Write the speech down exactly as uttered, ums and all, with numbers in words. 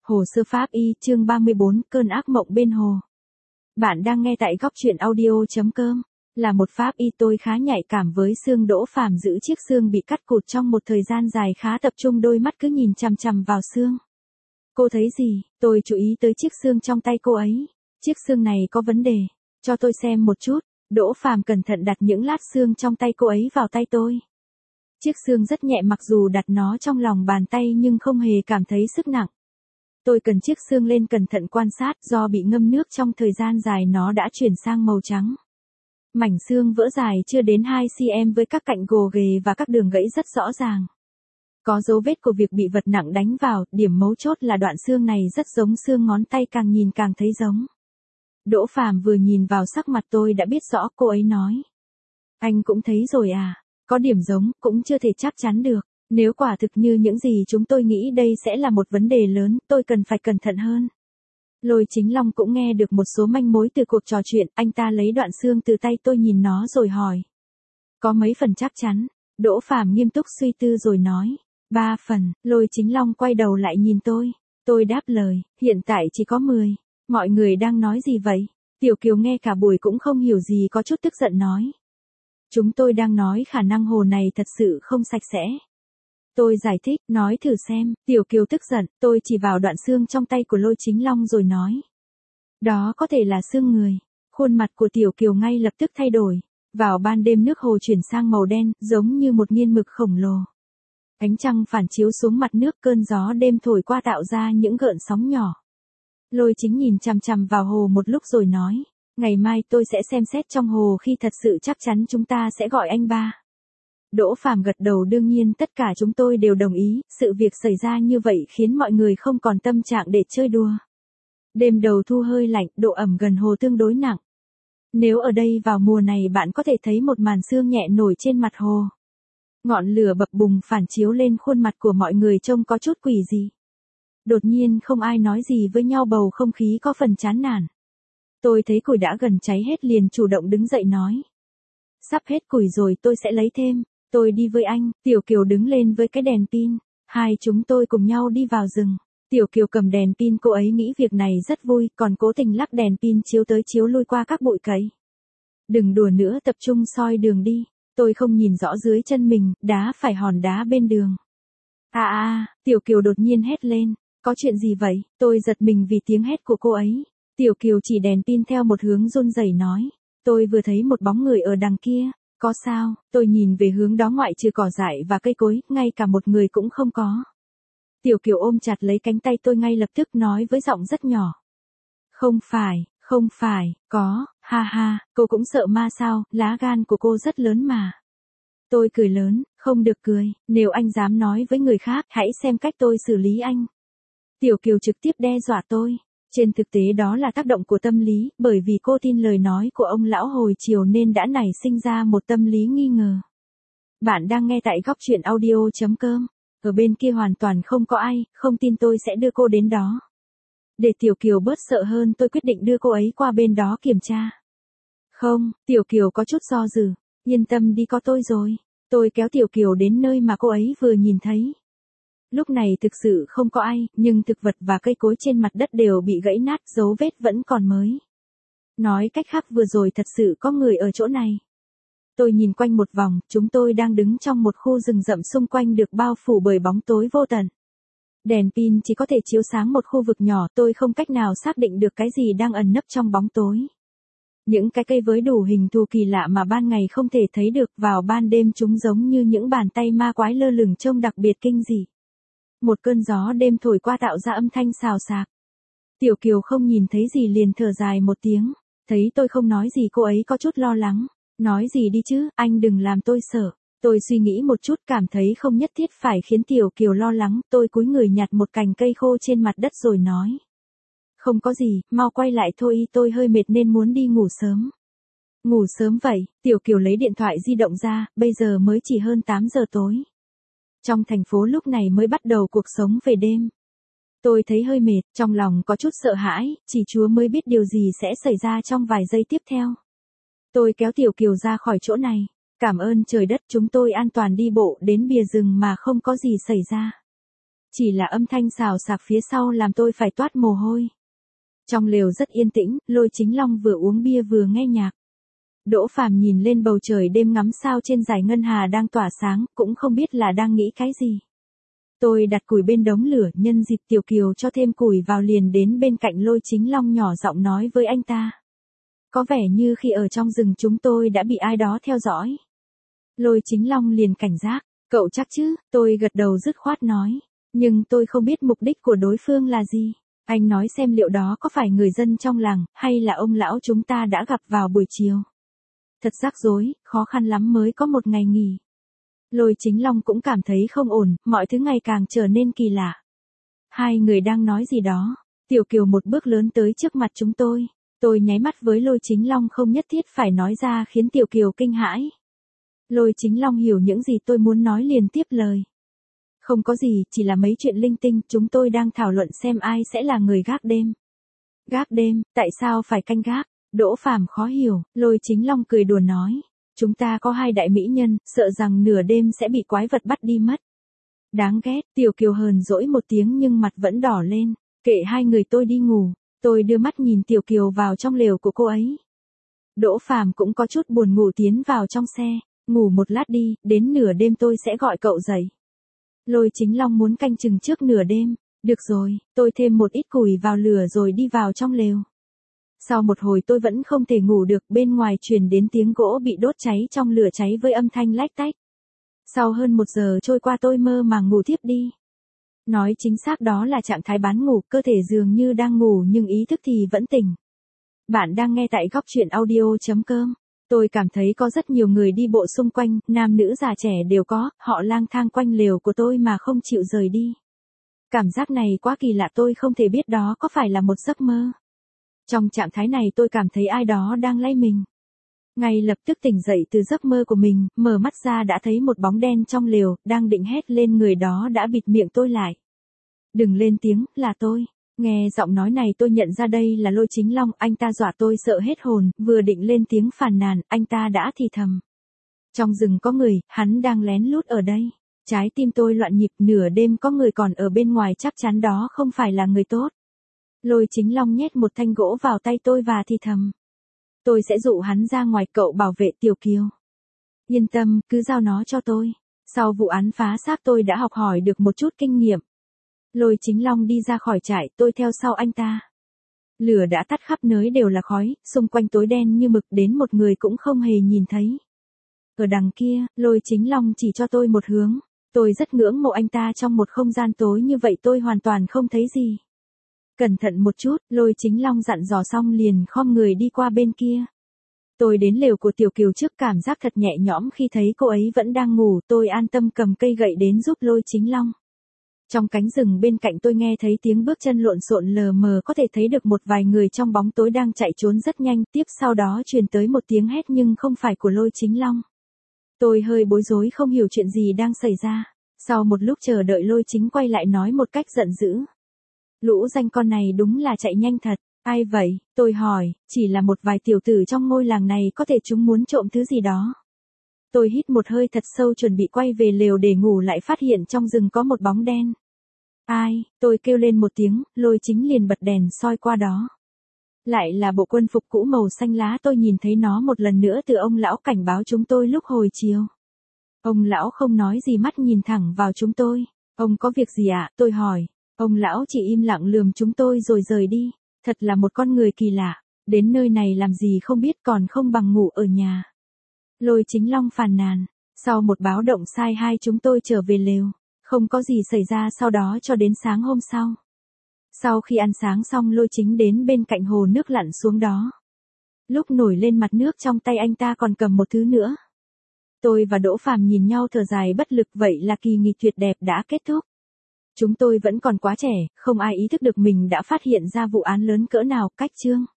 Hồ sơ pháp y chương ba mươi bốn cơn ác mộng bên hồ. Bạn đang nghe tại góc truyện audio.com. Là một pháp y tôi khá nhạy cảm với xương Đỗ Phàm giữ chiếc xương bị cắt cụt trong một thời gian dài khá tập trung, đôi mắt cứ nhìn chằm chằm vào xương. Cô thấy gì? Tôi chú ý tới chiếc xương trong tay cô ấy. Chiếc xương này có vấn đề. Cho tôi xem một chút. Đỗ Phàm cẩn thận đặt những lát xương trong tay cô ấy vào tay tôi. Chiếc xương rất nhẹ, mặc dù đặt nó trong lòng bàn tay nhưng không hề cảm thấy sức nặng. Tôi cần chiếc xương lên cẩn thận quan sát, do bị ngâm nước trong thời gian dài nó đã chuyển sang màu trắng. Mảnh xương vỡ dài chưa đến hai xăng-ti-mét với các cạnh gồ ghề và các đường gãy rất rõ ràng. Có dấu vết của việc bị vật nặng đánh vào, điểm mấu chốt là đoạn xương này rất giống xương ngón tay, càng nhìn càng thấy giống. Đỗ Phàm vừa nhìn vào sắc mặt tôi đã biết rõ, cô ấy nói. Anh cũng thấy rồi à, có điểm giống, cũng chưa thể chắc chắn được. Nếu quả thực như những gì chúng tôi nghĩ, đây sẽ là một vấn đề lớn, tôi cần phải cẩn thận hơn. Lôi Chính Long cũng nghe được một số manh mối từ cuộc trò chuyện, anh ta lấy đoạn xương từ tay tôi nhìn nó rồi hỏi. Có mấy phần chắc chắn? Đỗ Phàm nghiêm túc suy tư rồi nói. Ba phần. Lôi Chính Long quay đầu lại nhìn tôi. Tôi đáp lời, hiện tại chỉ có mười. Mọi người đang nói gì vậy? Tiểu Kiều nghe cả buổi cũng không hiểu gì, có chút tức giận nói. Chúng tôi đang nói khả năng hồ này thật sự không sạch sẽ. Tôi giải thích, nói thử xem. Tiểu Kiều tức giận, tôi chỉ vào đoạn xương trong tay của Lôi Chính Long rồi nói. Đó có thể là xương người. Khuôn mặt của Tiểu Kiều ngay lập tức thay đổi. Vào ban đêm nước hồ chuyển sang màu đen, giống như một nghiên mực khổng lồ. Ánh trăng phản chiếu xuống mặt nước, cơn gió đêm thổi qua tạo ra những gợn sóng nhỏ. Lôi Chính nhìn chằm chằm vào hồ một lúc rồi nói. Ngày mai tôi sẽ xem xét trong hồ, khi thật sự chắc chắn chúng ta sẽ gọi anh ba. Đỗ Phàm gật đầu, đương nhiên tất cả chúng tôi đều đồng ý, sự việc xảy ra như vậy khiến mọi người không còn tâm trạng để chơi đùa. Đêm đầu thu hơi lạnh, độ ẩm gần hồ tương đối nặng. Nếu ở đây vào mùa này, bạn có thể thấy một màn sương nhẹ nổi trên mặt hồ. Ngọn lửa bập bùng phản chiếu lên khuôn mặt của mọi người trông có chút quỷ dị. Đột nhiên không ai nói gì với nhau, bầu không khí có phần chán nản. Tôi thấy củi đã gần cháy hết liền chủ động đứng dậy nói. Sắp hết củi rồi, tôi sẽ lấy thêm. Tôi đi với anh. Tiểu Kiều đứng lên với cái đèn pin. Hai chúng tôi cùng nhau đi vào rừng. Tiểu Kiều cầm đèn pin, cô ấy nghĩ việc này rất vui, còn cố tình lắc đèn pin chiếu tới chiếu lui qua các bụi cấy. Đừng đùa nữa, tập trung soi đường đi. Tôi không nhìn rõ dưới chân mình, đá phải hòn đá bên đường. À à, Tiểu Kiều đột nhiên hét lên. Có chuyện gì vậy? Tôi giật mình vì tiếng hét của cô ấy. Tiểu Kiều chỉ đèn pin theo một hướng run rẩy nói. Tôi vừa thấy một bóng người ở đằng kia. Có sao? Tôi nhìn về hướng đó, ngoại trừ cỏ dại và cây cối, ngay cả một người cũng không có. Tiểu Kiều ôm chặt lấy cánh tay tôi, ngay lập tức nói với giọng rất nhỏ. Không phải, không phải, có, ha ha, cô cũng sợ ma sao, lá gan của cô rất lớn mà. Tôi cười lớn, không được cười, nếu anh dám nói với người khác, hãy xem cách tôi xử lý anh. Tiểu Kiều trực tiếp đe dọa tôi. Trên thực tế đó là tác động của tâm lý, bởi vì cô tin lời nói của ông lão hồi chiều nên đã nảy sinh ra một tâm lý nghi ngờ. Bạn đang nghe tại góc truyện audio.com. Ở bên kia hoàn toàn không có ai, không tin tôi sẽ đưa cô đến đó. Để Tiểu Kiều bớt sợ hơn, tôi quyết định đưa cô ấy qua bên đó kiểm tra. Không, Tiểu Kiều có chút do dự. Yên tâm đi, có tôi rồi. Tôi kéo Tiểu Kiều đến nơi mà cô ấy vừa nhìn thấy. Lúc này thực sự không có ai, nhưng thực vật và cây cối trên mặt đất đều bị gãy nát, dấu vết vẫn còn mới. Nói cách khác, vừa rồi thật sự có người ở chỗ này. Tôi nhìn quanh một vòng, chúng tôi đang đứng trong một khu rừng rậm xung quanh được bao phủ bởi bóng tối vô tận. Đèn pin chỉ có thể chiếu sáng một khu vực nhỏ, tôi không cách nào xác định được cái gì đang ẩn nấp trong bóng tối. Những cái cây với đủ hình thù kỳ lạ mà ban ngày không thể thấy được, vào ban đêm chúng giống như những bàn tay ma quái lơ lửng trông đặc biệt kinh dị. Một cơn gió đêm thổi qua tạo ra âm thanh xào xạc. Tiểu Kiều không nhìn thấy gì liền thở dài một tiếng. Thấy tôi không nói gì, cô ấy có chút lo lắng. Nói gì đi chứ, anh đừng làm tôi sợ. Tôi suy nghĩ một chút, cảm thấy không nhất thiết phải khiến Tiểu Kiều lo lắng. Tôi cúi người nhặt một cành cây khô trên mặt đất rồi nói. Không có gì, mau quay lại thôi, tôi hơi mệt nên muốn đi ngủ sớm. Ngủ sớm vậy? Tiểu Kiều lấy điện thoại di động ra, bây giờ mới chỉ hơn tám giờ tối. Trong thành phố lúc này mới bắt đầu cuộc sống về đêm. Tôi thấy hơi mệt, trong lòng có chút sợ hãi, chỉ Chúa mới biết điều gì sẽ xảy ra trong vài giây tiếp theo. Tôi kéo Tiểu Kiều ra khỏi chỗ này. Cảm ơn trời đất, chúng tôi an toàn đi bộ đến bìa rừng mà không có gì xảy ra. Chỉ là âm thanh xào xạc phía sau làm tôi phải toát mồ hôi. Trong lều rất yên tĩnh, Lôi Chính Long vừa uống bia vừa nghe nhạc. Đỗ Phàm nhìn lên bầu trời đêm ngắm sao trên dải ngân hà đang tỏa sáng, cũng không biết là đang nghĩ cái gì. Tôi đặt củi bên đống lửa, nhân dịp Tiểu Kiều cho thêm củi vào liền đến bên cạnh Lôi Chính Long nhỏ giọng nói với anh ta. Có vẻ như khi ở trong rừng chúng tôi đã bị ai đó theo dõi. Lôi Chính Long liền cảnh giác, cậu chắc chứ, tôi gật đầu dứt khoát nói. Nhưng tôi không biết mục đích của đối phương là gì. Anh nói xem liệu đó có phải người dân trong làng, hay là ông lão chúng ta đã gặp vào buổi chiều. Thật rắc rối, khó khăn lắm mới có một ngày nghỉ. Lôi Chính Long cũng cảm thấy không ổn, mọi thứ ngày càng trở nên kỳ lạ. Hai người đang nói gì đó, Tiểu Kiều một bước lớn tới trước mặt chúng tôi. Tôi nháy mắt với Lôi Chính Long không nhất thiết phải nói ra khiến Tiểu Kiều kinh hãi. Lôi Chính Long hiểu những gì tôi muốn nói liền tiếp lời. Không có gì, chỉ là mấy chuyện linh tinh, chúng tôi đang thảo luận xem ai sẽ là người gác đêm. Gác đêm, tại sao phải canh gác? Đỗ Phàm khó hiểu, Lôi Chính Long cười đùa nói. Chúng ta có hai đại mỹ nhân, sợ rằng nửa đêm sẽ bị quái vật bắt đi mất. Đáng ghét, Tiểu Kiều hờn dỗi một tiếng nhưng mặt vẫn đỏ lên. Kệ hai người tôi đi ngủ, tôi đưa mắt nhìn Tiểu Kiều vào trong lều của cô ấy. Đỗ Phàm cũng có chút buồn ngủ tiến vào trong xe, ngủ một lát đi, đến nửa đêm tôi sẽ gọi cậu dậy. Lôi Chính Long muốn canh chừng trước nửa đêm, được rồi, tôi thêm một ít củi vào lửa rồi đi vào trong lều. Sau một hồi tôi vẫn không thể ngủ được, bên ngoài truyền đến tiếng gỗ bị đốt cháy trong lửa cháy với âm thanh lách tách. Sau hơn một giờ trôi qua tôi mơ màng ngủ thiếp đi. Nói chính xác đó là trạng thái bán ngủ, cơ thể dường như đang ngủ nhưng ý thức thì vẫn tỉnh. Bạn đang nghe tại góc truyện audio chấm com. Tôi cảm thấy có rất nhiều người đi bộ xung quanh, nam nữ già trẻ đều có, họ lang thang quanh lều của tôi mà không chịu rời đi. Cảm giác này quá kỳ lạ, tôi không thể biết đó có phải là một giấc mơ. Trong trạng thái này tôi cảm thấy ai đó đang lay mình. Ngay lập tức tỉnh dậy từ giấc mơ của mình, mở mắt ra đã thấy một bóng đen trong lều, đang định hét lên người đó đã bịt miệng tôi lại. Đừng lên tiếng, là tôi. Nghe giọng nói này tôi nhận ra đây là Lôi Chính Long, anh ta dọa tôi sợ hết hồn, vừa định lên tiếng phàn nàn, anh ta đã thì thầm. Trong rừng có người, hắn đang lén lút ở đây. Trái tim tôi loạn nhịp, nửa đêm có người còn ở bên ngoài, chắc chắn đó không phải là người tốt. Lôi Chính Long nhét một thanh gỗ vào tay tôi và thì thầm. Tôi sẽ dụ hắn ra ngoài, cậu bảo vệ Tiểu Kiều. Yên tâm, cứ giao nó cho tôi. Sau vụ án phá xác tôi đã học hỏi được một chút kinh nghiệm. Lôi Chính Long đi ra khỏi trại, tôi theo sau anh ta. Lửa đã tắt khắp nơi đều là khói, xung quanh tối đen như mực, đến một người cũng không hề nhìn thấy. Ở đằng kia, Lôi Chính Long chỉ cho tôi một hướng. Tôi rất ngưỡng mộ anh ta, trong một không gian tối như vậy tôi hoàn toàn không thấy gì. Cẩn thận một chút, Lôi Chính Long dặn dò xong liền khom người đi qua bên kia. Tôi đến lều của Tiểu Kiều trước, cảm giác thật nhẹ nhõm khi thấy cô ấy vẫn đang ngủ, tôi an tâm cầm cây gậy đến giúp Lôi Chính Long. Trong cánh rừng bên cạnh tôi nghe thấy tiếng bước chân lộn xộn, lờ mờ có thể thấy được một vài người trong bóng tối đang chạy trốn rất nhanh, tiếp sau đó truyền tới một tiếng hét nhưng không phải của Lôi Chính Long. Tôi hơi bối rối không hiểu chuyện gì đang xảy ra. Sau một lúc chờ đợi Lôi Chính quay lại nói một cách giận dữ. Lũ danh con này đúng là chạy nhanh thật, ai vậy, tôi hỏi, chỉ là một vài tiểu tử trong ngôi làng này, có thể chúng muốn trộm thứ gì đó. Tôi hít một hơi thật sâu chuẩn bị quay về lều để ngủ, lại phát hiện trong rừng có một bóng đen. Ai, tôi kêu lên một tiếng, Lôi Chính liền bật đèn soi qua đó. Lại là bộ quân phục cũ màu xanh lá, tôi nhìn thấy nó một lần nữa từ ông lão cảnh báo chúng tôi lúc hồi chiều. Ông lão không nói gì, mắt nhìn thẳng vào chúng tôi. Ông có việc gì ạ? Tôi hỏi. Ông lão chỉ im lặng lườm chúng tôi rồi rời đi. Thật là một con người kỳ lạ. Đến nơi này làm gì không biết, còn không bằng ngủ ở nhà. Lôi Chính Long phàn nàn. Sau một báo động sai hai chúng tôi trở về lều. Không có gì xảy ra sau đó cho đến sáng hôm sau. Sau khi ăn sáng xong, Lôi Chính đến bên cạnh hồ nước lặn xuống đó. Lúc nổi lên mặt nước, trong tay anh ta còn cầm một thứ nữa. Tôi và Đỗ Phàm nhìn nhau thở dài bất lực, vậy là kỳ nghỉ tuyệt đẹp đã kết thúc. Chúng tôi vẫn còn quá trẻ, không ai ý thức được mình đã phát hiện ra vụ án lớn cỡ nào. Cách chương